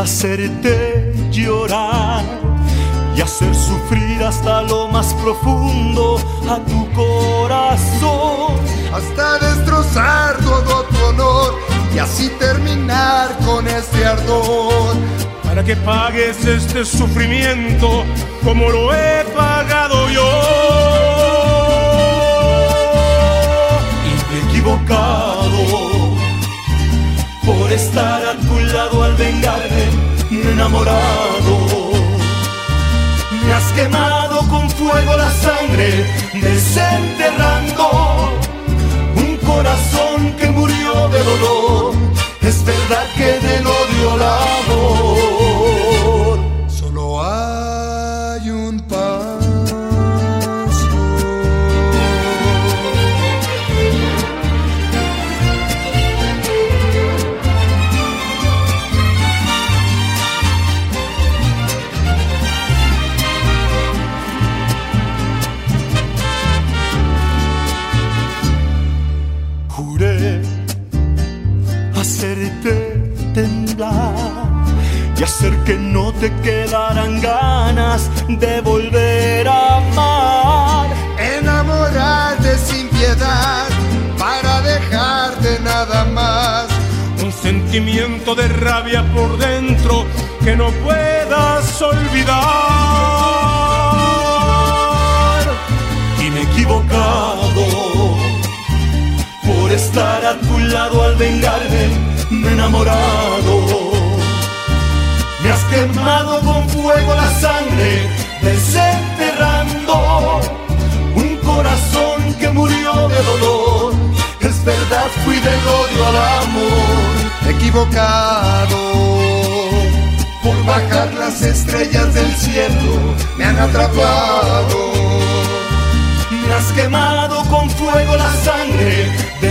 hacerte llorar y hacer sufrir hasta lo más profundo a tu corazón, hasta destrozar todo tu honor y así terminar con este ardor, para que pagues este sufrimiento como lo he pagado yo. Y me he equivocado por estar a tu lado al vengarme, me he enamorado. Me has quemado con fuego la sangre, desenterrando un corazón que murió de dolor. Es verdad que del odio al amor solo hay un paso. Juré hacerte temblar y hacer que no te quedaran ganas de volver a amar, Enamorarte sin piedad para dejarte nada más. Un sentimiento de rabia por dentro que no puedas olvidar. y me he equivocado por estar a tu lado al vengarme, me he enamorado. Me has quemado con fuego la sangre, desenterrando un corazón que murió de dolor. Es verdad, fui del odio al amor, Equivocado por bajar las estrellas del cielo. me han atrapado. Me has quemado con fuego la sangre,